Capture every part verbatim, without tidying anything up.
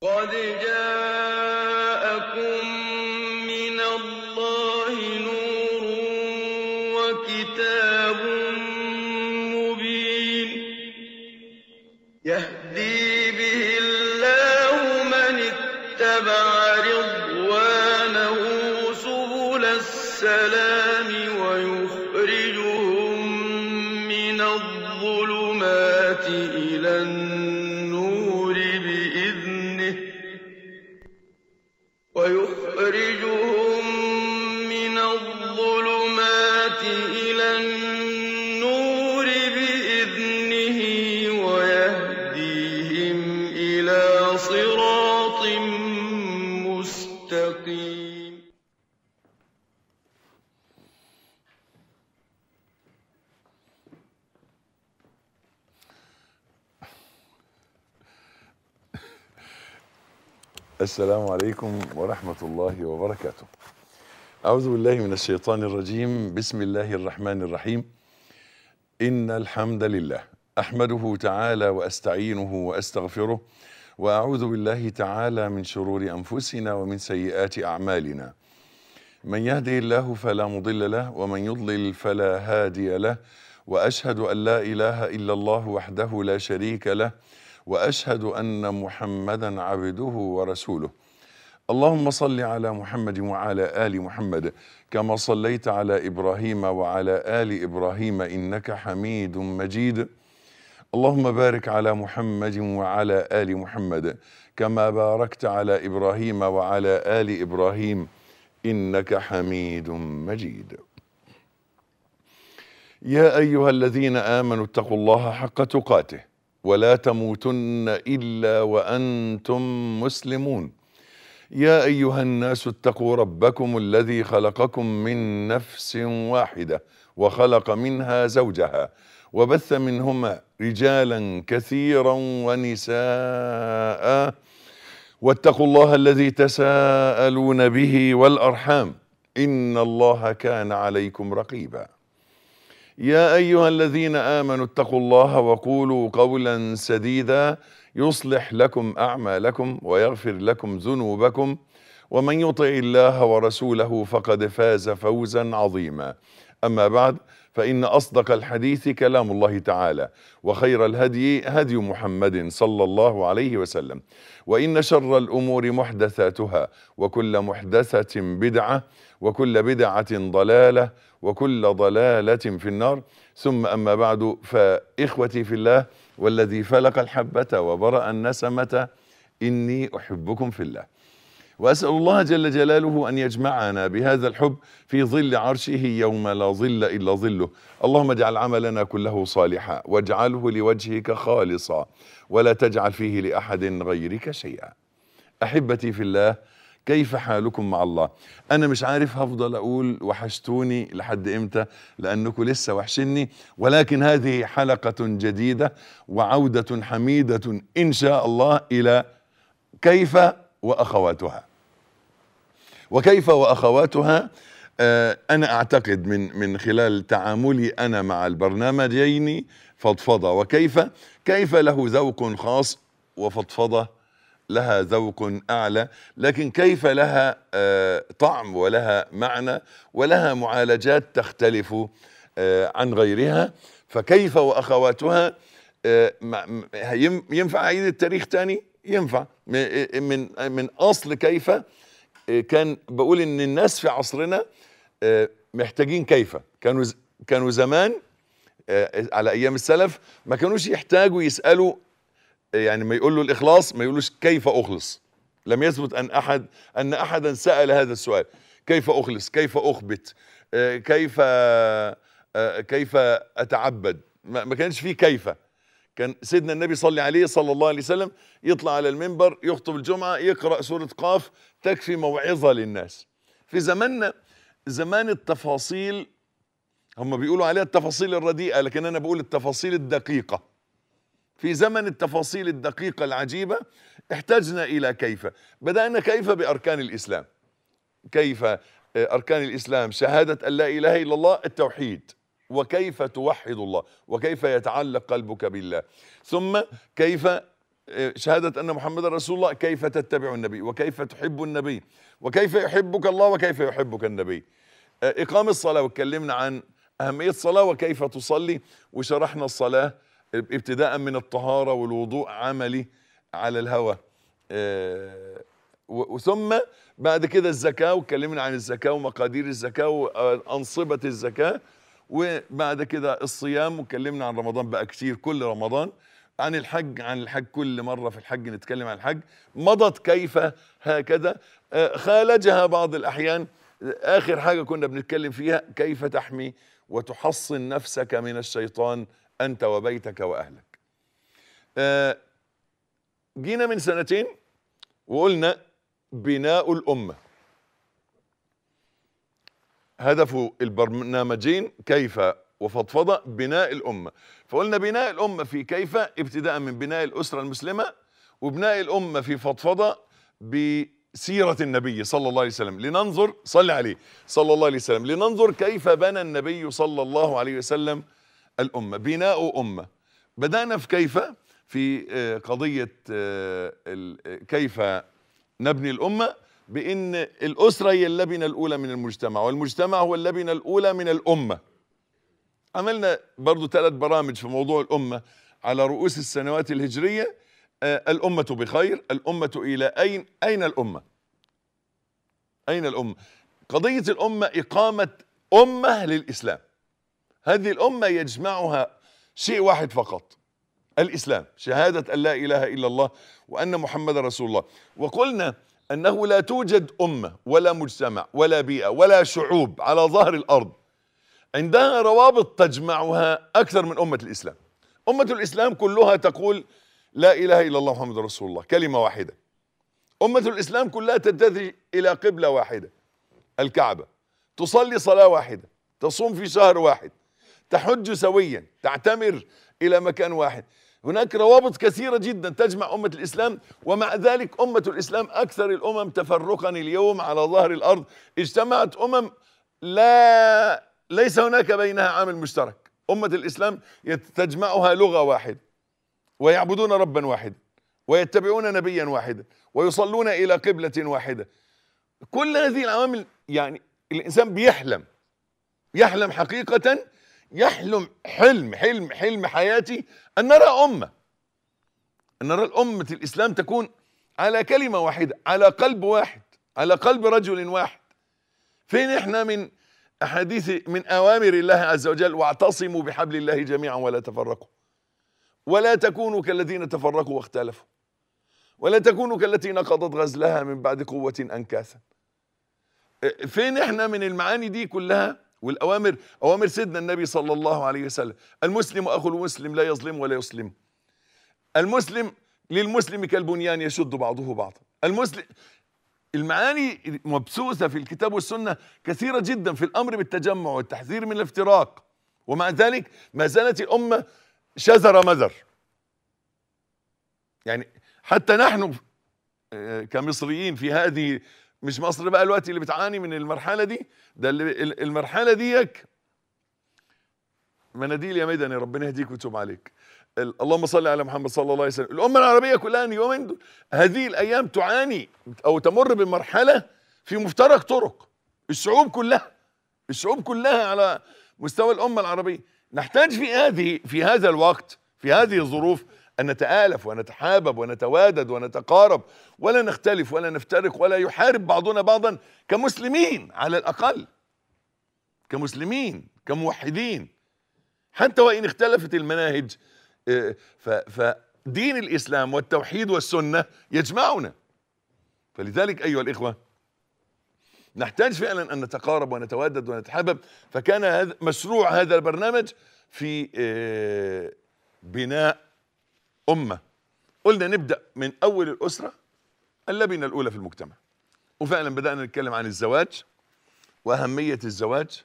قد جاءكم من الله نور وكتاب مبين يهدي به الله من اتبع رضوانه سبل السلام ويخرجهم من الظلمات إلى النور بإذنه ويخرجهم من الظلمات إلى النور بإذنه ويهديهم إلى صراط مستقيم. السلام عليكم ورحمة الله وبركاته. أعوذ بالله من الشيطان الرجيم. بسم الله الرحمن الرحيم. إن الحمد لله أحمده تعالى وأستعينه وأستغفره، وأعوذ بالله تعالى من شرور أنفسنا ومن سيئات أعمالنا. من يهده الله فلا مضل له، ومن يضلل فلا هادي له، وأشهد أن لا إله إلا الله وحده لا شريك له، وأشهد أن محمدا عبده ورسوله. اللهم صل على محمد وعلى آل محمد كما صليت على إبراهيم وعلى آل إبراهيم إنك حميد مجيد. اللهم بارك على محمد وعلى آل محمد كما باركت على إبراهيم وعلى آل إبراهيم إنك حميد مجيد. يا أيها الذين آمنوا اتقوا الله حق تقاته ولا تموتن إلا وأنتم مسلمون. يا أيها الناس اتقوا ربكم الذي خلقكم من نفس واحدة وخلق منها زوجها وبث منهما رجالا كثيرا ونساء، واتقوا الله الذي تساءلون به والأرحام إن الله كان عليكم رقيبا. يا أيها الذين آمنوا اتقوا الله وقولوا قولا سديدا يصلح لكم أعمالكم ويغفر لكم ذنوبكم، ومن يطع الله ورسوله فقد فاز فوزا عظيما. أما بعد، فإن أصدق الحديث كلام الله تعالى، وخير الهدي هدي محمد صلى الله عليه وسلم، وإن شر الأمور محدثاتها، وكل محدثة بدعة، وكل بدعة ضلالة، وكل ضلالة في النار. ثم أما بعد، فإخوتي في الله والذي فلق الحبة وبرأ النسمة إني أحبكم في الله، وأسأل الله جل جلاله أن يجمعنا بهذا الحب في ظل عرشه يوم لا ظل إلا ظله. اللهم اجعل عملنا كله صالحا واجعله لوجهك خالصا ولا تجعل فيه لأحد غيرك شيئا. أحبتي في الله، كيف حالكم مع الله؟ أنا مش عارف هفضل أقول وحشتوني لحد إمتى، لأنكم لسه وحشني، ولكن هذه حلقة جديدة وعودة حميدة إن شاء الله إلى كيف وأخواتها. وكيف وأخواتها آه أنا أعتقد من من خلال تعاملي أنا مع البرنامجين فضفضة وكيف كيف له ذوق خاص، وفضفضة لها ذوق أعلى، لكن كيف لها آه طعم ولها معنى ولها معالجات تختلف آه عن غيرها. فكيف وأخواتها آه ينفع أعيد التاريخ تاني؟ ينفع. من من أصل كيف كان بقول إن الناس في عصرنا محتاجين كيف. كانوا كانوا زمان على أيام السلف ما كانوش يحتاجوا يسألوا، يعني ما يقولوا الإخلاص ما يقولوش كيف أخلص. لم يثبت أن أحد أن أحدا سأل هذا السؤال، كيف أخلص، كيف أخبت، كيف كيف أتعبد. ما كانش فيه كيف. كان سيدنا النبي صلى عليه صلى الله عليه وسلم يطلع على المنبر يخطب الجمعة يقرأ سورة قاف تكفي موعظة للناس. في زماننا زمان التفاصيل، هم بيقولوا عليها التفاصيل الرديئة، لكن أنا بقول التفاصيل الدقيقة. في زمن التفاصيل الدقيقة العجيبة احتاجنا إلى كيف. بدأنا كيف بأركان الإسلام. كيف أركان الإسلام؟ شهادة أن لا إله إلا الله، التوحيد، وكيف توحد الله، وكيف يتعلق قلبك بالله. ثم كيف شهادة أن محمد رسول الله، كيف تتبع النبي وكيف تحب النبي وكيف يحبك الله وكيف يحبك النبي. إقام الصلاة، واتكلمنا عن أهمية الصلاة وكيف تصلي، وشرحنا الصلاة ابتداء من الطهارة والوضوء عملي على الهوى، وثم بعد كده الزكاة، واتكلمنا عن الزكاة ومقادير الزكاة وأنصبة الزكاة، وبعد كده الصيام، واتكلمنا عن رمضان بقى كتير كل رمضان، عن الحج عن الحج كل مرة في الحج نتكلم عن الحج، مضت كيف هكذا، خالجها بعض الأحيان. آخر حاجة كنا بنتكلم فيها كيف تحمي وتحصن نفسك من الشيطان أنت وبيتك وأهلك. جينا من سنتين وقلنا بناء الأمة، هدف البرنامجين كيف وفضفضة بناء الأمة. فقلنا بناء الأمة في كيف ابتداء من بناء الأسرة المسلمة، وبناء الأمة في فضفضة بسيرة النبي صلى الله عليه وسلم، لننظر صلى عليه صلى الله عليه وسلم لننظر كيف بنى النبي صلى الله عليه وسلم الأمة. بناء أمة، بدأنا في كيف في قضية كيف نبني الأمة، بأن الأسرة هي اللبنة الأولى من المجتمع، والمجتمع هو اللبنة الأولى من الأمة. عملنا برضو ثلاث برامج في موضوع الأمة على رؤوس السنوات الهجرية. آه الأمة بخير، الأمة إلى أين؟ أين الأمة؟ أين الأمة؟ قضية الأمة إقامة أمة للإسلام. هذه الأمة يجمعها شيء واحد فقط، الإسلام، شهادة أن لا إله إلا الله وأن محمد رسول الله. وقلنا أنه لا توجد أمة ولا مجتمع ولا بيئة ولا شعوب على ظهر الأرض عندها روابط تجمعها أكثر من أمة الإسلام. أمة الإسلام كلها تقول لا إله إلا الله محمد رسول الله، كلمة واحدة. أمة الإسلام كلها تتجه إلى قبلة واحدة، الكعبة، تصلي صلاة واحدة، تصوم في شهر واحد، تحج سويا، تعتمر إلى مكان واحد. هناك روابط كثيرة جدا تجمع أمة الإسلام، ومع ذلك أمة الإسلام أكثر الأمم تفرقا اليوم على ظهر الأرض. اجتمعت أمم لا ليس هناك بينها عامل مشترك. أمة الإسلام تجمعها لغة واحدة، ويعبدون ربا واحدا، ويتبعون نبيا واحدا، ويصلون إلى قبلة واحدة. كل هذه العوامل، يعني الإنسان بيحلم يحلم حقيقة، يحلم حلم حلم حلم حياتي أن نرى أمة أن نرى الأمة الإسلام تكون على كلمة واحدة، على قلب واحد، على قلب رجل واحد. فين إحنا من أحاديث من أوامر الله عز وجل؟ واعتصموا بحبل الله جميعا ولا تفرقوا، ولا تكونوا كالذين تفرقوا واختلفوا، ولا تكونوا كالتي نقضت غزلها من بعد قوة أنكاثا. فين إحنا من المعاني دي كلها والأوامر؟ أوامر سيدنا النبي صلى الله عليه وسلم: المسلم أخو المسلم لا يظلم ولا يسلم، المسلم للمسلم كالبنيان يشد بعضه بعضا. المسلم، المعاني مبثوثة في الكتاب والسنة كثيرة جدا في الأمر بالتجمع والتحذير من الافتراق، ومع ذلك ما زالت الأمة شذر مذر. يعني حتى نحن كمصريين في هذه، مش مصر بقى الوقت اللي بتعاني من المرحلة دي، ده المرحلة ديك مناديل يا ميداني، ربنا يهديك ويتوب عليك. اللهم صل على محمد صلى الله عليه وسلم. الأمة العربية كلها اليومين هذه الأيام تعاني أو تمر بمرحلة في مفترق طرق. الشعوب كلها الشعوب كلها على مستوى الأمة العربية. نحتاج في هذه في هذا الوقت، في هذه الظروف، أن نتآلف ونتحابب ونتوادد ونتقارب، ولا نختلف ولا نفترق ولا يحارب بعضنا بعضا، كمسلمين على الأقل، كمسلمين كموحدين، حتى وإن اختلفت المناهج. فدين الإسلام والتوحيد والسنة يجمعنا. فلذلك أيها الإخوة نحتاج فعلا أن نتقارب ونتوادد ونتحابب. فكان هذا مشروع هذا البرنامج في بناء أمة. قلنا نبدأ من أول الأسرة، اللبنة الأولى في المجتمع، وفعلا بدأنا نتكلم عن الزواج وأهمية الزواج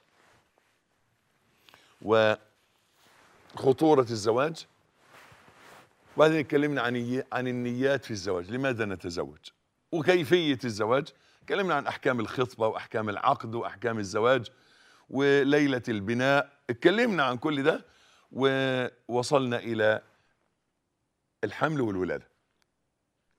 وخطورة الزواج، وبعدين اتكلمنا عن عن النيات في الزواج، لماذا نتزوج وكيفية الزواج. اتكلمنا عن أحكام الخطبة وأحكام العقد وأحكام الزواج وليلة البناء، اتكلمنا عن كل ده، ووصلنا إلى الحمل والولادة.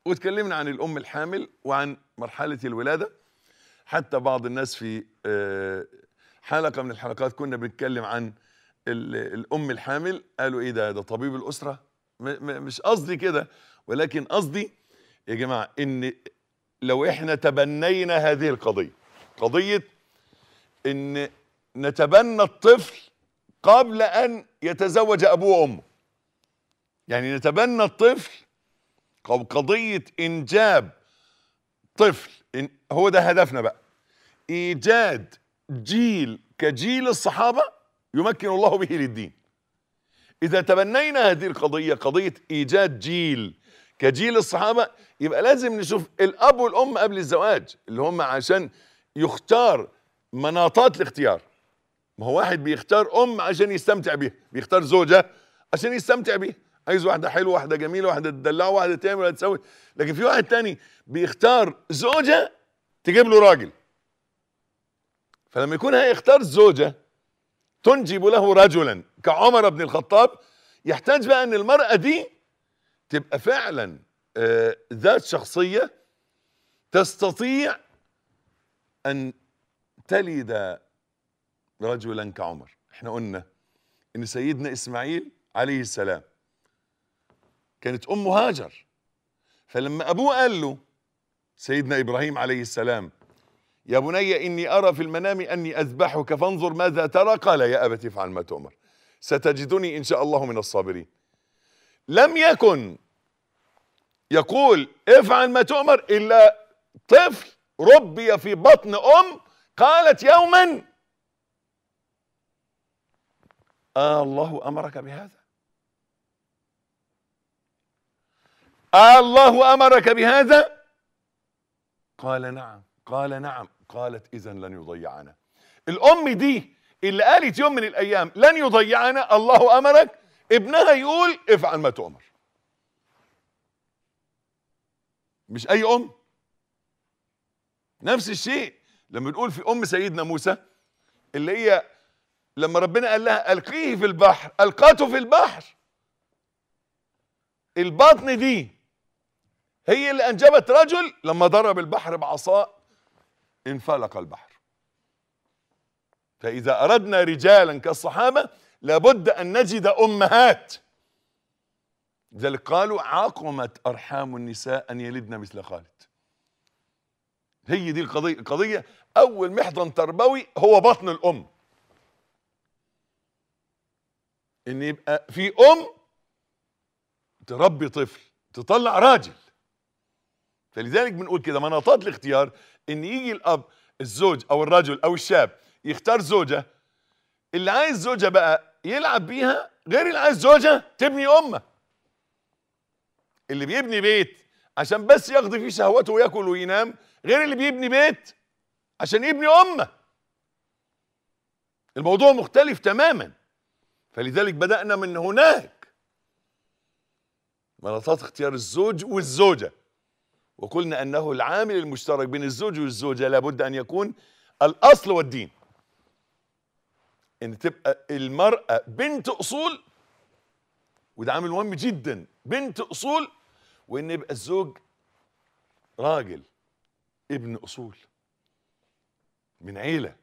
واتكلمنا عن الأم الحامل وعن مرحلة الولادة. حتى بعض الناس في حلقة من الحلقات كنا بنتكلم عن الأم الحامل، قالوا إيه ده ده طبيب الأسرة. مش قصدي كده، ولكن قصدي يا جماعة إن لو إحنا تبنينا هذه القضية، قضية إن نتبنى الطفل قبل أن يتزوج أبوه وأمه، يعني نتبنى الطفل أو قضية إنجاب طفل، إن هو ده هدفنا بقى، إيجاد جيل كجيل الصحابة يمكن الله به للدين. إذا تبنينا هذه القضية، قضية إيجاد جيل كجيل الصحابة، يبقى لازم نشوف الأب والأم قبل الزواج اللي هم عشان يختار مناطات الاختيار. ما هو واحد بيختار أم عشان يستمتع بيها، بيختار زوجة عشان يستمتع بيها، عايز واحدة حلوة، واحدة جميلة، واحدة تدلعه، واحدة تعمل ولا تسوي. لكن في واحد تاني بيختار زوجة تجيب له راجل، فلما يكون هيختار زوجة تنجب له رجلا كعمر بن الخطاب، يحتاج بقى ان المرأة دي تبقى فعلا آه ذات شخصية تستطيع ان تلد رجلا كعمر. احنا قلنا ان سيدنا اسماعيل عليه السلام كانت امه هاجر، فلما ابوه قال له سيدنا ابراهيم عليه السلام يا بني إني أرى في المنام أني أذبحك فانظر ماذا ترى، قال يا أبت افعل ما تؤمر ستجدني إن شاء الله من الصابرين. لم يكن يقول افعل ما تؤمر إلا طفل ربي في بطن أم قالت يوما آه الله أمرك بهذا، آه الله أمرك بهذا، قال نعم، قال نعم، قالت إذن لن يضيعنا. الأم دي اللي قالت يوم من الأيام لن يضيعنا الله أمرك، ابنها يقول افعل ما تؤمر. مش أي أم. نفس الشيء لما نقول في أم سيدنا موسى اللي هي لما ربنا قال لها ألقيه في البحر ألقاته في البحر، البطن دي هي اللي أنجبت رجل لما ضرب البحر بعصاه انفلق البحر. فإذا أردنا رجالا كالصحابة لابد أن نجد أمهات. لذلك قالوا عقمت أرحام النساء أن يلدن مثل خالد. هي دي القضية. القضية أول محضن تربوي هو بطن الأم، إن يبقى في أم تربي طفل تطلع راجل. فلذلك بنقول كده مناطات الاختيار، ان يجي الاب الزوج او الرجل او الشاب يختار زوجة، اللي عايز زوجة بقى يلعب بيها غير اللي عايز زوجة تبني امه. اللي بيبني بيت عشان بس يقضي فيه شهوته وياكل وينام غير اللي بيبني بيت عشان يبني امه. الموضوع مختلف تماما. فلذلك بدأنا من هناك مناطات اختيار الزوج والزوجة، وقلنا أنه العامل المشترك بين الزوج والزوجة لابد أن يكون الأصل والدين، أن تبقى المرأة بنت أصول، وده عامل مهم جدا، بنت أصول، وأن يبقى الزوج راجل ابن أصول من عيلة.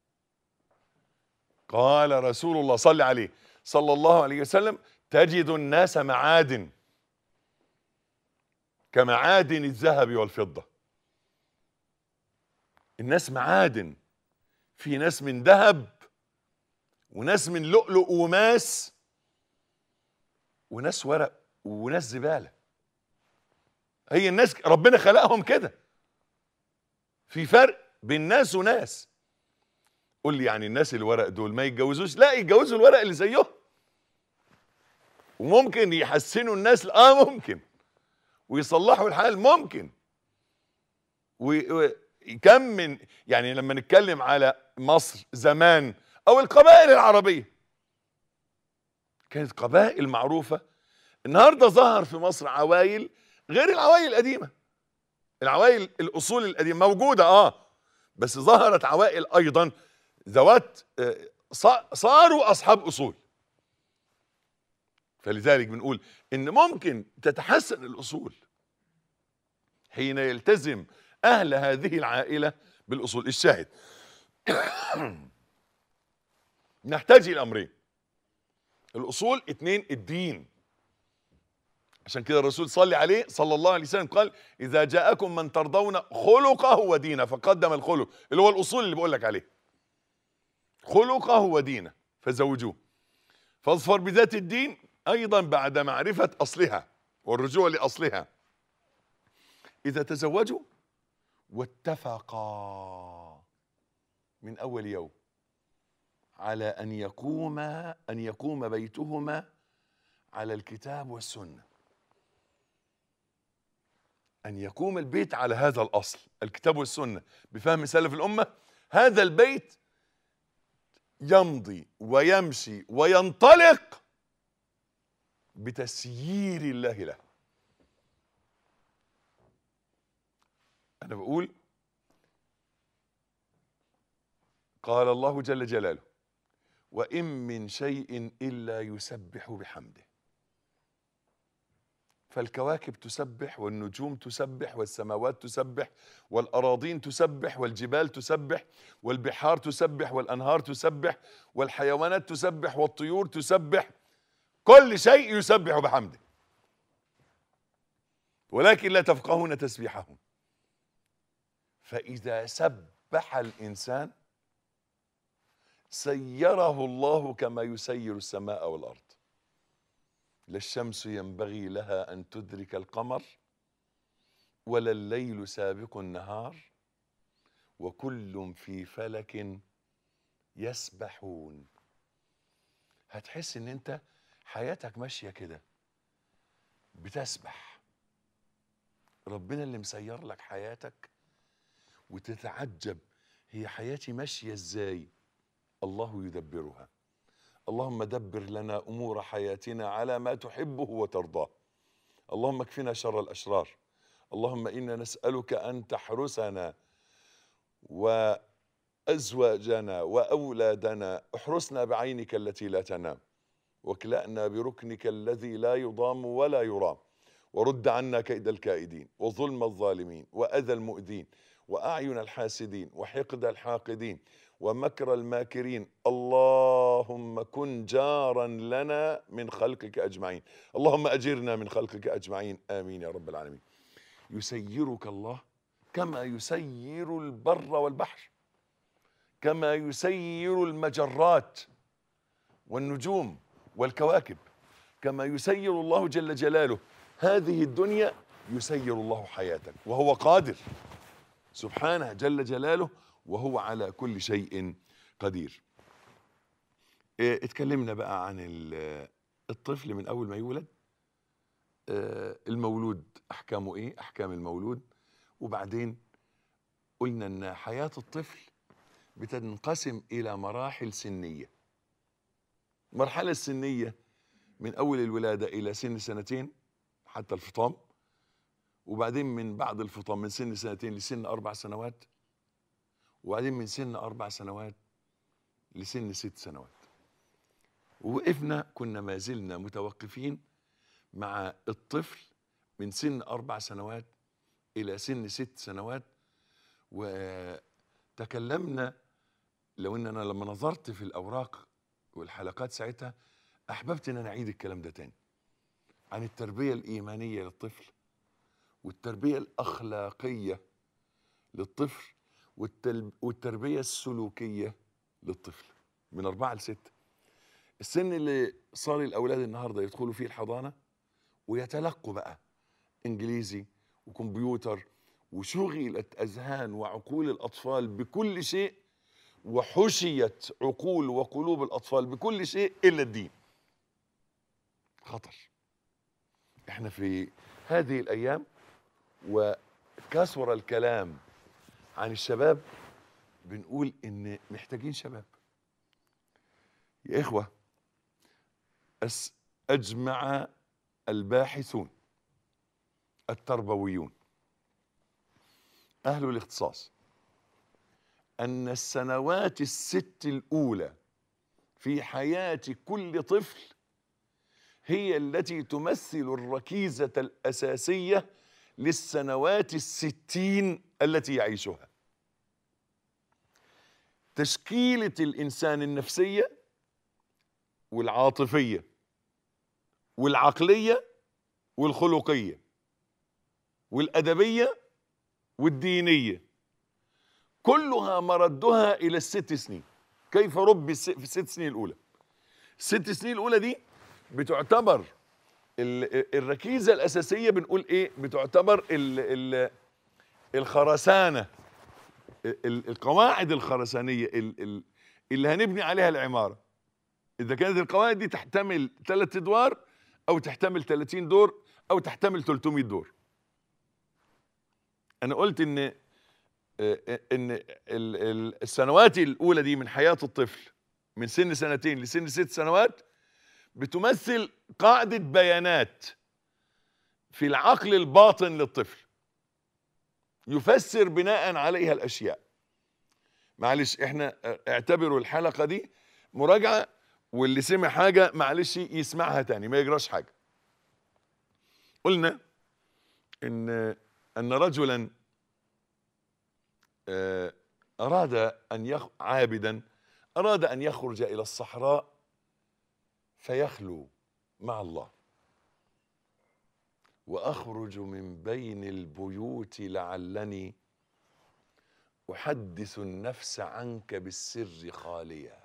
قال رسول الله صلى عليه صلى الله عليه وسلم تجد الناس معادن كمعادن الذهب والفضة. الناس معادن، في ناس من ذهب وناس من لؤلؤ وماس وناس ورق وناس زبالة. هي الناس ربنا خلقهم كده، في فرق بين ناس وناس. قول لي يعني الناس الورق دول ما يتجوزوش؟ لا، يتجوزوا الورق اللي زيهم، وممكن يحسنوا الناس، اه ممكن، ويصلحوا الحال ممكن. وكم من يعني لما نتكلم على مصر زمان او القبائل العربية، كانت قبائل معروفة. النهاردة ظهر في مصر عوائل غير العوائل القديمة. العوائل الاصول القديمة موجودة اه، بس ظهرت عوائل ايضا ذوات صاروا اصحاب اصول. فلذلك بنقول ان ممكن تتحسن الاصول حين يلتزم أهل هذه العائلة بالأصول. الشاهد نحتاج إلى أمرين: الأصول، اتنين الدين. عشان كده الرسول صلى عليه صلى الله عليه وسلم قال: إذا جاءكم من ترضون خلقه ودينه، فقدم الخلق اللي هو الأصول اللي بقول لك عليه، خلقه ودينه فزوجوه. فاظفر بذات الدين أيضا بعد معرفة أصلها والرجوع لأصلها. إذا تزوجوا واتفقا من أول يوم على أن يقوم أن يقوم بيتهما على الكتاب والسنة، أن يقوم البيت على هذا الأصل الكتاب والسنة بفهم سلف الأمة، هذا البيت يمضي ويمشي وينطلق بتسيير الله له. أنا بقول قال الله جل جلاله: وإن من شيء إلا يسبح بحمده. فالكواكب تسبح، والنجوم تسبح، والسماوات تسبح، والأراضين تسبح، والجبال تسبح، والبحار تسبح، والأنهار تسبح، والحيوانات تسبح، والطيور تسبح، كل شيء يسبح بحمده، ولكن لا تفقهون تسبيحهم. فإذا سبح الإنسان سيره الله كما يسير السماء والأرض. لا الشمس ينبغي لها أن تدرك القمر، ولا الليل سابق النهار، وكل في فلك يسبحون. هتحس ان انت حياتك ماشية كده بتسبح، ربنا اللي مسير لك حياتك، وتتعجب هي حياتي ماشية ازاي؟ الله يدبرها. اللهم دبر لنا أمور حياتنا على ما تحبه وترضاه. اللهم اكفنا شر الأشرار. اللهم إنا نسألك أن تحرسنا وأزواجنا وأولادنا، احرسنا بعينك التي لا تنام، واكلأنا بركنك الذي لا يضام ولا يرام، ورد عنا كيد الكائدين، وظلم الظالمين، وأذى المؤذين، وأعين الحاسدين، وحقد الحاقدين، ومكر الماكرين. اللهم كن جارا لنا من خلقك أجمعين. اللهم أجرنا من خلقك أجمعين، آمين يا رب العالمين. يسيرك الله كما يسير البر والبحر، كما يسير المجرات والنجوم والكواكب، كما يسير الله جل جلاله هذه الدنيا، يسير الله حياتك، وهو قادر سبحانه جل جلاله، وهو على كل شيء قدير. اه اتكلمنا بقى عن الطفل من أول ما يولد، اه المولود أحكامه إيه، أحكام المولود، وبعدين قلنا أن حياة الطفل بتنقسم إلى مراحل سنية. المرحلة السنية من أول الولادة إلى سن سنتين حتى الفطام، وبعدين من بعد الفطام من سن سنتين لسن أربع سنوات، وبعدين من سن أربع سنوات لسن ست سنوات. ووقفنا كنا ما زلنا متوقفين مع الطفل من سن أربع سنوات إلى سن ست سنوات، وتكلمنا، لو إن أنا لما نظرت في الأوراق والحلقات ساعتها أحببت أن أنا أعيد الكلام ده تاني، عن التربية الإيمانية للطفل، والتربية الأخلاقية للطفل، والتربية السلوكية للطفل من أربعة لستة. السن اللي صار الأولاد النهاردة يدخلوا فيه الحضانة ويتلقوا بقى إنجليزي وكمبيوتر، وشغلت أذهان وعقول الأطفال بكل شيء، وحشيت عقول وقلوب الأطفال بكل شيء إلا الدين. خطر. احنا في هذه الأيام وكثر الكلام عن الشباب، بنقول إن محتاجين شباب. يا إخوة، أجمع الباحثون التربويون أهل الاختصاص أن السنوات الست الأولى في حياة كل طفل هي التي تمثل الركيزة الأساسية للسنوات الستين التي يعيشها. تشكيلة الإنسان النفسية والعاطفية والعقلية والخلقية والأدبية والدينية كلها مردها إلى الست سنين. كيف ربي في الست سنين الأولى؟ الست سنين الأولى دي بتعتبر الركيزة الأساسية، بنقول إيه؟ بتعتبر ال ال الخرسانة، القواعد الخرسانية اللي هنبني عليها العمارة. إذا كانت القواعد دي تحتمل ثلاث أدوار أو تحتمل ثلاثين دور أو تحتمل ثلاثمائة دور. أنا قلت إن إن السنوات الأولى دي من حياة الطفل من سن سنتين لسن ست سنوات بتمثل قاعدة بيانات في العقل الباطن للطفل يفسر بناء عليها الأشياء. معلش احنا اعتبروا الحلقة دي مراجعة، واللي سمع حاجة معلش يسمعها تاني ما يجراش حاجة. قلنا ان ان رجلا اراد ان يخ... عابدا اراد ان يخرج الى الصحراء فيخلو مع الله. واخرج من بين البيوت لعلني احدث النفس عنك بالسر خاليا.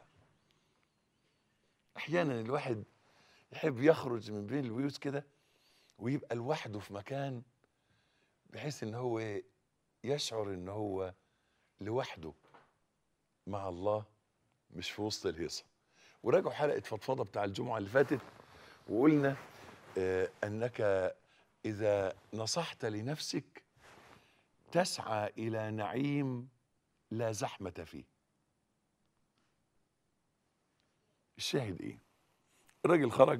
احيانا الواحد يحب يخرج من بين البيوت كده ويبقى لوحده في مكان بحيث ان هو يشعر ان هو لوحده مع الله مش في وسط الهيصه. وراجعوا حلقه فضفضه بتاع الجمعه اللي فاتت وقلنا آه انك اذا نصحت لنفسك تسعى الى نعيم لا زحمه فيه. الشاهد ايه؟ الراجل خرج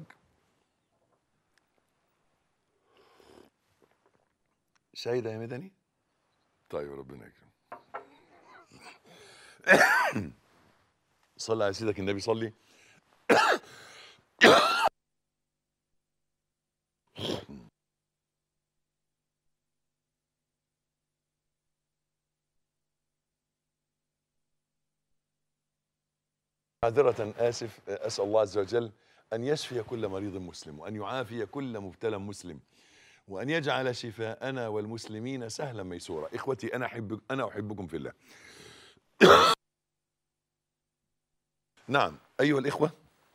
شاهد يا مدني؟ طيب ربنا يكرم. صلي على سيدك النبي. صلي. معذرة آسف، أسأل الله عز وجل أن يشفي كل مريض مسلم وأن يعافي كل مبتلى مسلم وأن يجعل شفاءنا والمسلمين سهلا ميسورا. إخوتي أنا أحب أنا أحبكم في الله. نعم أيها الإخوة،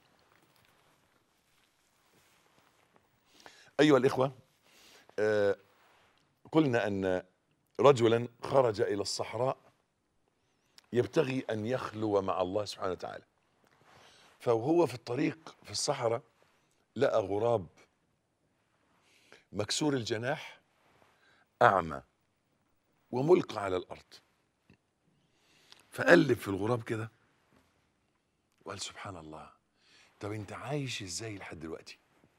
أيها الإخوة آه قلنا أن رجلا خرج إلى الصحراء يبتغي أن يخلو مع الله سبحانه وتعالى. فهو في الطريق في الصحراء لقى غراب مكسور الجناح أعمى وملقى على الأرض. فقلب في الغراب كده وقال سبحان الله، طب انت عايش ازاي لحد دلوقتي؟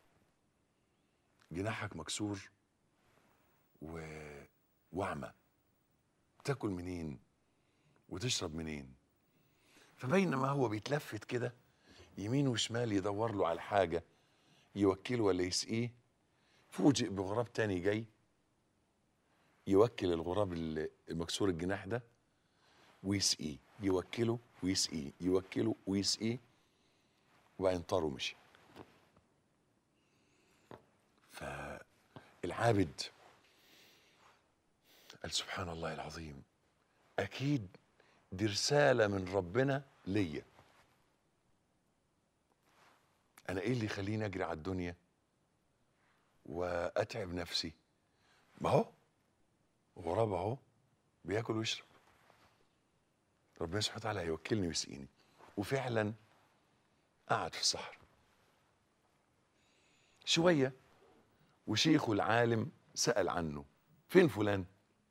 جناحك مكسور و... واعمى، تاكل منين وتشرب منين؟ فبينما هو بيتلفت كده يمين وشمال يدور له على حاجه يوكله ولا يسقيه، فوجئ بغراب تاني جاي يوكل الغراب المكسور الجناح ده ويسقيه، يوكله ويسقيه، يوكله ويسقيه، وبعدين طار ومشي. فالعابد قال سبحان الله العظيم، اكيد دي رساله من ربنا ليا. انا ايه اللي يخليني اجري على الدنيا واتعب نفسي؟ ما هو غراب اهو بياكل ويشرب، ربنا سبحانه وتعالى هيوكلني ويسقيني. وفعلا قعد في الصحراء شويه وشيخه العالم سأل عنه، فين فلان؟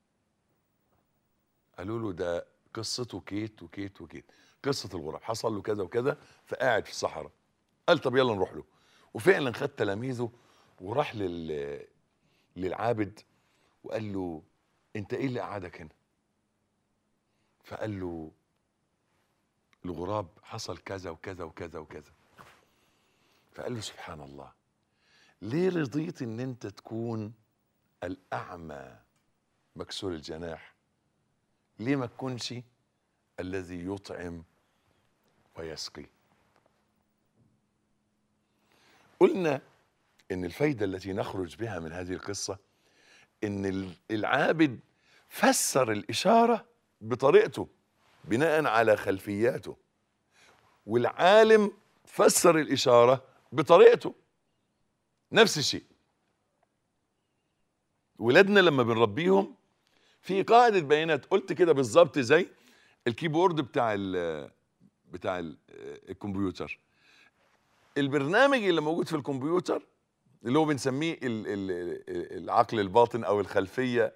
قالوا له ده قصته كيت وكيت وكيت، قصه الغراب حصل له كذا وكذا، فقاعد في الصحراء. قال طب يلا نروح له. وفعلا خد تلاميذه وراح لل للعابد وقال له انت ايه اللي قعدك هنا؟ فقال له الغراب حصل كذا وكذا وكذا وكذا. فقال له سبحان الله، ليه رضيت ان انت تكون الأعمى مكسور الجناح ليه ما تكونش الذي يطعم ويسقي؟ قلنا ان الفايدة التي نخرج بها من هذه القصة ان العابد فسر الإشارة بطريقته بناء على خلفياته، والعالم فسر الإشارة بطريقته. نفس الشيء ولادنا لما بنربيهم في قاعدة بيانات، قلت كده بالظبط زي الكيبورد بتاع ال بتاع ال الكمبيوتر. البرنامج اللي موجود في الكمبيوتر اللي هو بنسميه ال ال العقل الباطن او الخلفية،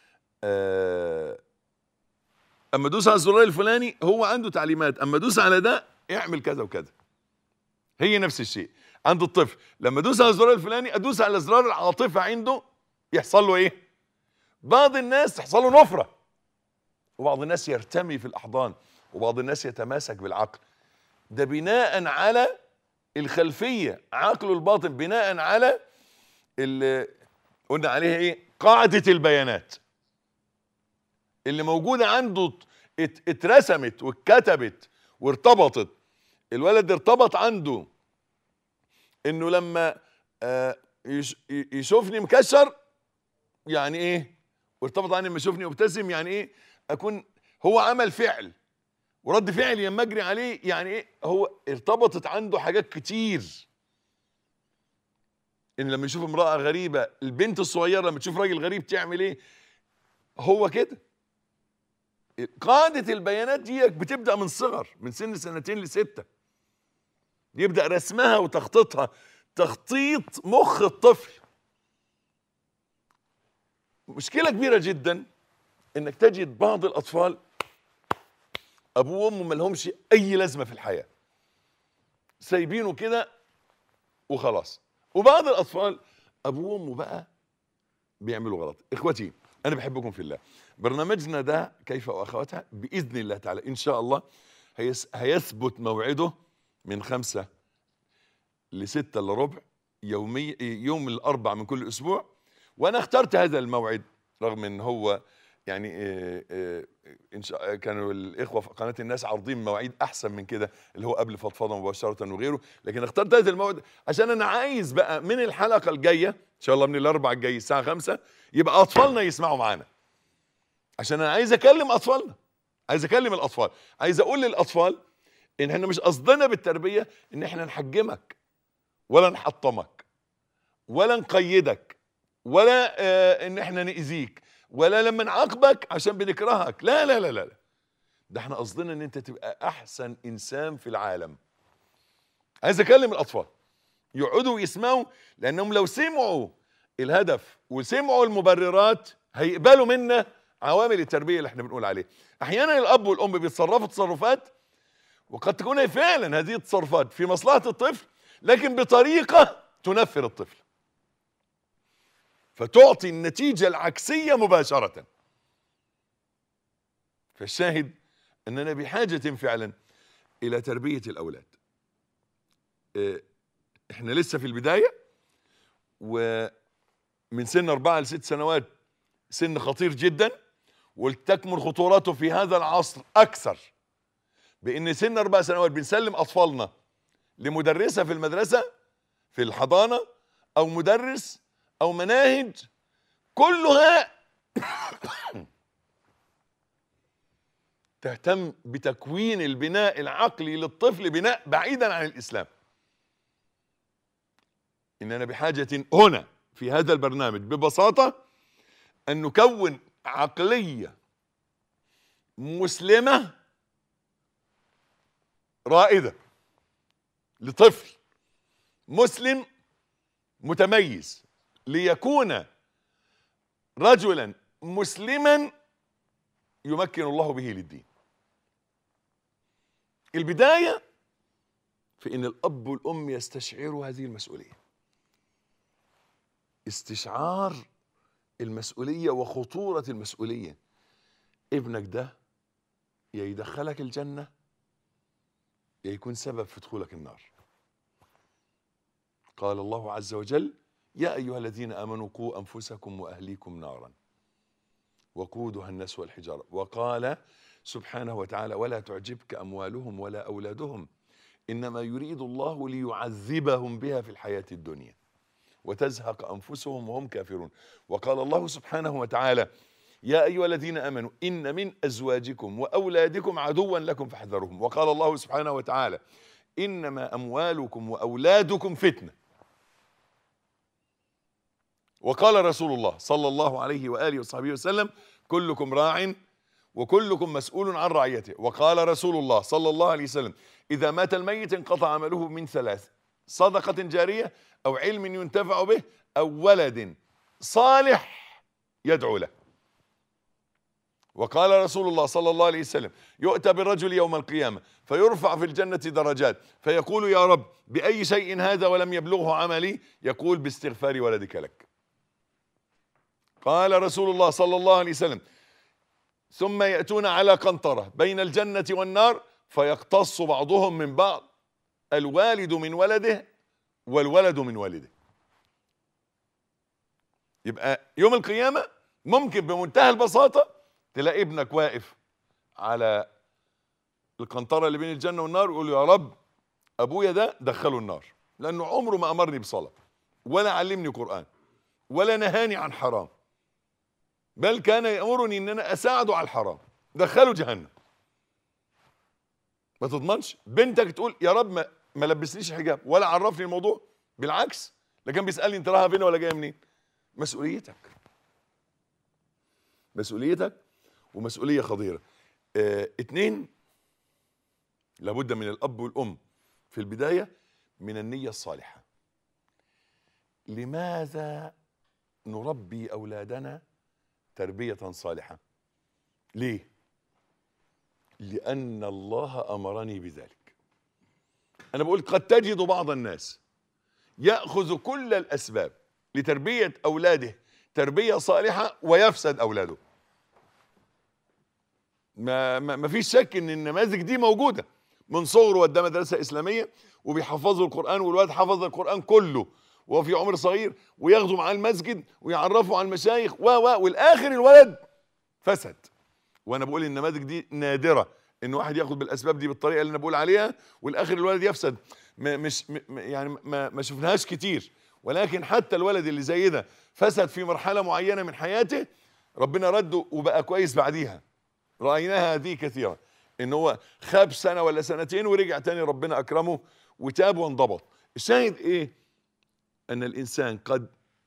اما ادوس على الزرار الفلاني هو عنده تعليمات، اما ادوس على ده اعمل كذا وكذا. هي نفس الشيء عند الطفل، لما ادوس على الزرار الفلاني ادوس على زرار العاطفة عنده يحصل له ايه؟ بعض الناس تحصل له نفرة، وبعض الناس يرتمي في الأحضان، وبعض الناس يتماسك بالعقل. ده بناء على الخلفية، عقله الباطن بناء على اللي قلنا عليها ايه؟ قاعدة البيانات اللي موجودة عنده، اترسمت واتكتبت وارتبطت. الولد ارتبط عنده انه لما آه يشوفني مكشر يعني ايه، وارتبط عني لما يشوفني مبتسم يعني ايه، اكون هو عمل فعل ورد فعل يما اجري عليه يعني ايه. هو ارتبطت عنده حاجات كتير، ان لما يشوف امرأة غريبة، البنت الصغيرة لما تشوف راجل غريب تعمل ايه. هو كده قاعدة البيانات دي بتبدأ من صغر، من سن سنتين لستة يبدأ رسمها وتخطيطها، تخطيط مخ الطفل. مشكلة كبيرة جدا انك تجد بعض الاطفال ابوه وامه ما لهمش اي لازمة في الحياة، سايبينه كده وخلاص. وبعض الاطفال ابوه وامه بقى بيعملوا غلط. اخوتي انا بحبكم في الله. برنامجنا ده كيف واخواتها باذن الله تعالى ان شاء الله هيثبت موعده من خمسة لستة الا ربع يومي، يوم الاربع من كل اسبوع. وانا اخترت هذا الموعد رغم ان هو يعني إيه إيه إن شاء كانوا الاخوه في قناه الناس عارضين مواعيد احسن من كده اللي هو قبل فضفضه مباشره وغيره، لكن اخترت هذا الموعد عشان انا عايز بقى من الحلقه الجايه ان شاء الله من الاربع الجاي الساعه خمسة يبقى اطفالنا يسمعوا معانا، عشان انا عايز اكلم اطفالنا، عايز اكلم الاطفال، عايز اقول للاطفال ان احنا مش قصدنا بالتربيه ان احنا نحجمك ولا نحطمك ولا نقيدك ولا آه ان احنا نأذيك ولا لما نعاقبك عشان بنكرهك. لا لا لا لا، ده احنا قصدنا ان انت تبقى احسن انسان في العالم. عايز اكلم الاطفال يقعدوا يسمعوا، لانهم لو سمعوا الهدف وسمعوا المبررات هيقبلوا منا عوامل التربيه اللي احنا بنقول عليها. احيانا الاب والام بيتصرفوا تصرفات وقد تكون فعلا هذه التصرفات في مصلحه الطفل، لكن بطريقه تنفر الطفل فتعطي النتيجة العكسية مباشرة. فالشاهد أننا بحاجة فعلا إلى تربية الأولاد. إحنا لسه في البداية، ومن سن أربعة لست سنوات سن خطير جدا، ولتكمن خطورته في هذا العصر أكثر بأن سن أربع سنوات بنسلم أطفالنا لمدرسة في المدرسة في الحضانة أو مدرس أو مناهج كلها تهتم بتكوين البناء العقلي للطفل بناء بعيدا عن الإسلام. إننا بحاجة هنا في هذا البرنامج ببساطة أن نكون عقلية مسلمة رائدة لطفل مسلم متميز ليكون رجلا مسلما يمكن الله به للدين. البداية في ان الاب والام يستشعروا هذه المسؤولية، استشعار المسؤولية وخطورة المسؤولية. ابنك ده يا يدخلك الجنة يا يكون سبب في دخولك النار. قال الله عز وجل يا أيها الذين آمنوا قوا أنفسكم وأهليكم نارا وقودها الناس والحجارة. وقال سبحانه وتعالى ولا تعجبك أموالهم ولا أولادهم إنما يريد الله ليعذبهم بها في الحياة الدنيا وتزهق أنفسهم وهم كافرون. وقال الله سبحانه وتعالى يا أيها الذين آمنوا إن من أزواجكم وأولادكم عدوا لكم فاحذروهم. وقال الله سبحانه وتعالى إنما أموالكم وأولادكم فتنة. وقال رسول الله صلى الله عليه وآله وصحبه وسلم كلكم راع وكلكم مسؤول عن رعيته. وقال رسول الله صلى الله عليه وسلم إذا مات الميت انقطع عمله من ثلاث: صدقة جارية أو علم ينتفع به أو ولد صالح يدعو له. وقال رسول الله صلى الله عليه وسلم يؤتى بالرجل يوم القيامة فيرفع في الجنة درجات فيقول يا رب بأي شيء هذا ولم يبلغه عملي؟ يقول باستغفار ولدك لك. قال رسول الله صلى الله عليه وسلم ثم يأتون على قنطرة بين الجنة والنار فيقتص بعضهم من بعض الوالد من ولده والولد من والده. يبقى يوم القيامة ممكن بمنتهى البساطة تلاقي ابنك واقف على القنطرة اللي بين الجنة والنار ويقول يا رب أبويا ده دخله النار لأنه عمره ما أمرني بصلاة ولا علمني قرآن ولا نهاني عن حرام، بل كان يأمرني ان انا اساعده على الحرام، دخله جهنم. ما تضمنش بنتك تقول يا رب ما, ما لبسنيش حجاب ولا عرفني الموضوع، بالعكس لكن بيسألني انت رايحه فين ولا جايه منين. مسؤوليتك مسؤوليتك ومسؤولية خطيرة. اه اتنين، لابد من الأب والأم في البداية من النية الصالحة. لماذا نربي أولادنا تربية صالحة؟ ليه؟ لأن الله أمرني بذلك. أنا بقول قد تجد بعض الناس يأخذ كل الأسباب لتربية أولاده تربية صالحة ويفسد أولاده. ما, ما, ما فيش شك ان النماذج دي موجودة. من صغره وداه مدرسة إسلامية وبيحفظوا القرآن والولاد حفظ القرآن كله وهو في عمر صغير، وياخدوا معاه المسجد ويعرفوا على المشايخ و و والاخر الولد فسد. وانا بقول النماذج دي نادرة ان واحد ياخد بالاسباب دي بالطريقة اللي انا بقول عليها والاخر الولد يفسد. مش يعني ما, ما شفناهاش كتير، ولكن حتى الولد اللي زي ده فسد في مرحلة معينة من حياته ربنا رده وبقى كويس بعديها. رأيناها هذه كثيرا، ان هو خاب سنة ولا سنتين ورجع تاني ربنا اكرمه وتاب وانضبط. الشاهد ايه؟ ان الانسان قد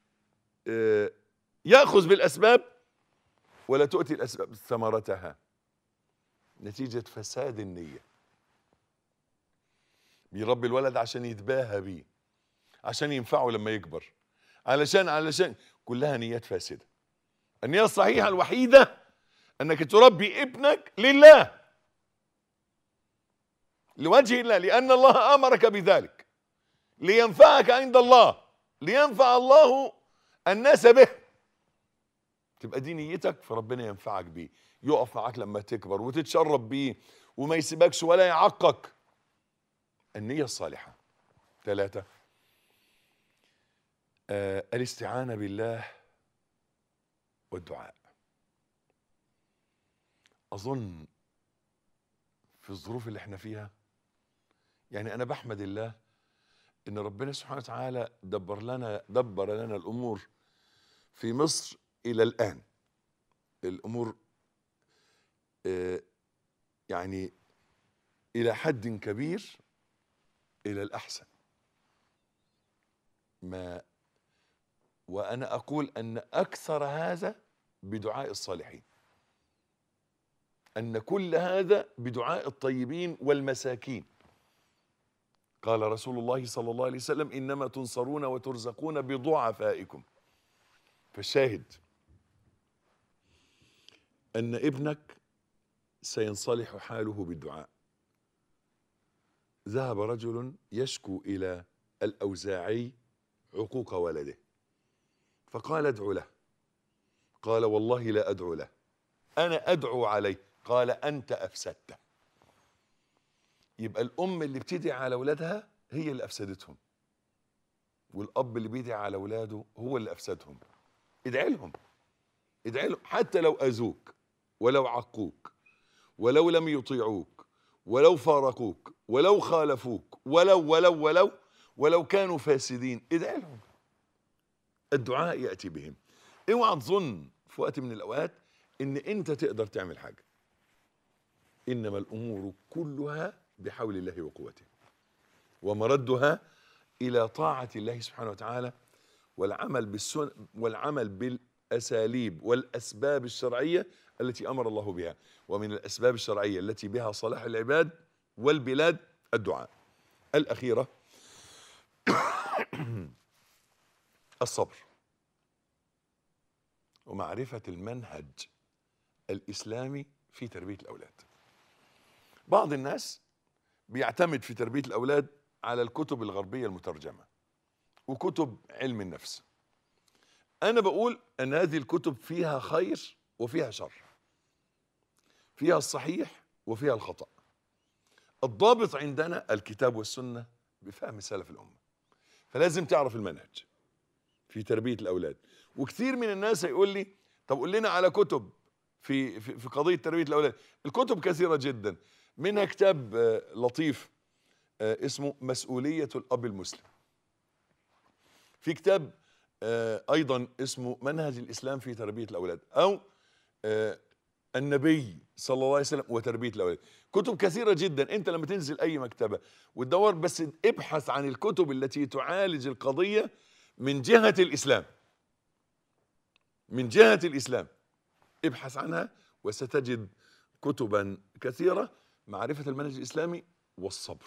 يأخذ بالاسباب ولا تؤتي الاسباب ثمرتها نتيجة فساد النية. بيربي الولد عشان يتباهى بيه، عشان ينفعه لما يكبر، علشان علشان كلها نيات فاسدة. النية الصحيحة الوحيدة انك تربي ابنك لله، لوجه الله، لان الله امرك بذلك، لينفعك عند الله، لينفع الله الناس به. تبقى دي نيتك فربنا ينفعك بيه، يقف معاك لما تكبر وتتشرب بيه وما يسيبكش ولا يعقك. النية الصالحة. ثلاثة، آه الاستعانة بالله والدعاء. أظن في الظروف اللي احنا فيها، يعني أنا بحمد الله إن ربنا سبحانه وتعالى دبر لنا دبر لنا الأمور في مصر إلى الآن. الأمور آه يعني إلى حد كبير إلى الأحسن. ما وأنا أقول أن أكثر هذا بدعاء الصالحين، أن كل هذا بدعاء الطيبين والمساكين. قال رسول الله صلى الله عليه وسلم إنما تنصرون وترزقون بضعفائكم. فالشاهد أن ابنك سينصلح حاله بالدعاء. ذهب رجل يشكو إلى الأوزاعي عقوق ولده فقال ادعو له. قال والله لا أدعو له، أنا أدعو عليه. قال أنت أفسدته. يبقى الأم اللي بتدعي على أولادها هي اللي أفسدتهم. والاب اللي بيدعي على اولاده هو اللي افسدهم. ادعي لهم، ادعي لهم حتى لو اذوك ولو عقوك ولو لم يطيعوك ولو فارقوك ولو خالفوك ولو ولو ولو ولو كانوا فاسدين، ادعي لهم. الدعاء ياتي بهم. اوعى تظن في وقت من الاوقات ان انت تقدر تعمل حاجه. انما الامور كلها بحول الله وقوته، ومردها الى طاعه الله سبحانه وتعالى والعمل بالسنن والعمل بالاساليب والاسباب الشرعيه التي امر الله بها. ومن الاسباب الشرعيه التي بها صلاح العباد والبلاد الدعاء. الاخيره الصبر ومعرفه المنهج الاسلامي في تربيه الاولاد. بعض الناس بيعتمد في تربيه الاولاد على الكتب الغربيه المترجمه وكتب علم النفس. انا بقول ان هذه الكتب فيها خير وفيها شر، فيها الصحيح وفيها الخطأ. الضابط عندنا الكتاب والسنه بفهم سلف الامه. فلازم تعرف المنهج في تربيه الاولاد. وكثير من الناس هيقول لي طب قول لنا على كتب في في, في قضيه تربيه الاولاد. الكتب كثيره جدا، منها كتاب لطيف اسمه مسؤوليه الاب المسلم. في كتاب ايضا اسمه منهج الاسلام في تربيه الاولاد، او النبي صلى الله عليه وسلم وتربيه الاولاد. كتب كثيره جدا. انت لما تنزل اي مكتبه وتدور بس ابحث عن الكتب التي تعالج القضيه من جهه الاسلام، من جهه الاسلام ابحث عنها وستجد كتبا كثيره. معرفه المنهج الاسلامي والصبر.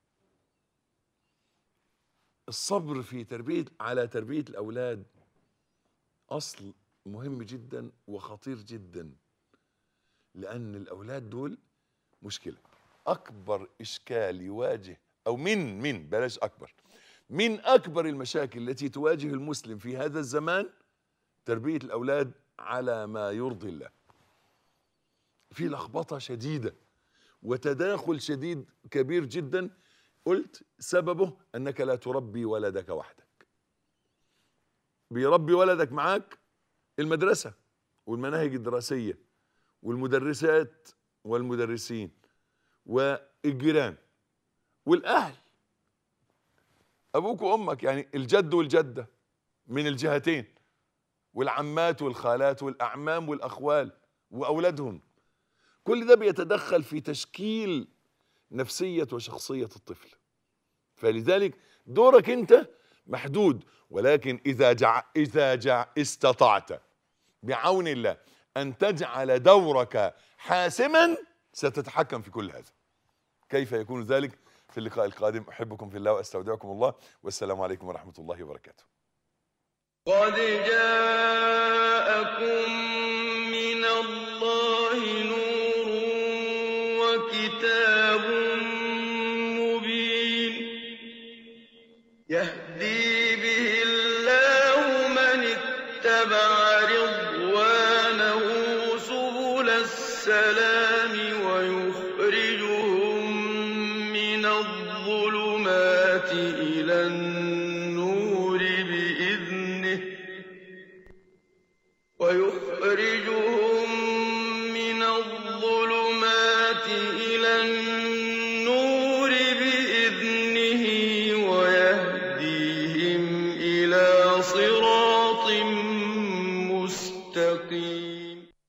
الصبر في تربيه على تربيه الاولاد اصل مهم جدا وخطير جدا، لان الاولاد دول مشكله. اكبر اشكال يواجه او من من بلاش اكبر من اكبر المشاكل التي تواجه المسلم في هذا الزمان تربيه الاولاد على ما يرضي الله. في لخبطه شديده وتداخل شديد كبير جدا. قلت سببه انك لا تربي ولدك وحدك، بيربي ولدك معاك المدرسه والمناهج الدراسيه والمدرسات والمدرسين والجيران والاهل، ابوك وامك، يعني الجد والجده من الجهتين، والعمات والخالات والاعمام والاخوال واولادهم. كل ده بيتدخل في تشكيل نفسيه وشخصيه الطفل. فلذلك دورك انت محدود، ولكن اذا جع اذا جع استطعت بعون الله ان تجعل دورك حاسما ستتحكم في كل هذا. كيف يكون ذلك؟ في اللقاء القادم. احبكم في الله واستودعكم الله، والسلام عليكم ورحمه الله وبركاته. قد جاءكم من الله نور وكتاب مبين يهدي به الله من اتبع رضوانه سبل السلام ويخرجهم من الظلمات إلى النور بإذنه ويخرجهم من الظلمات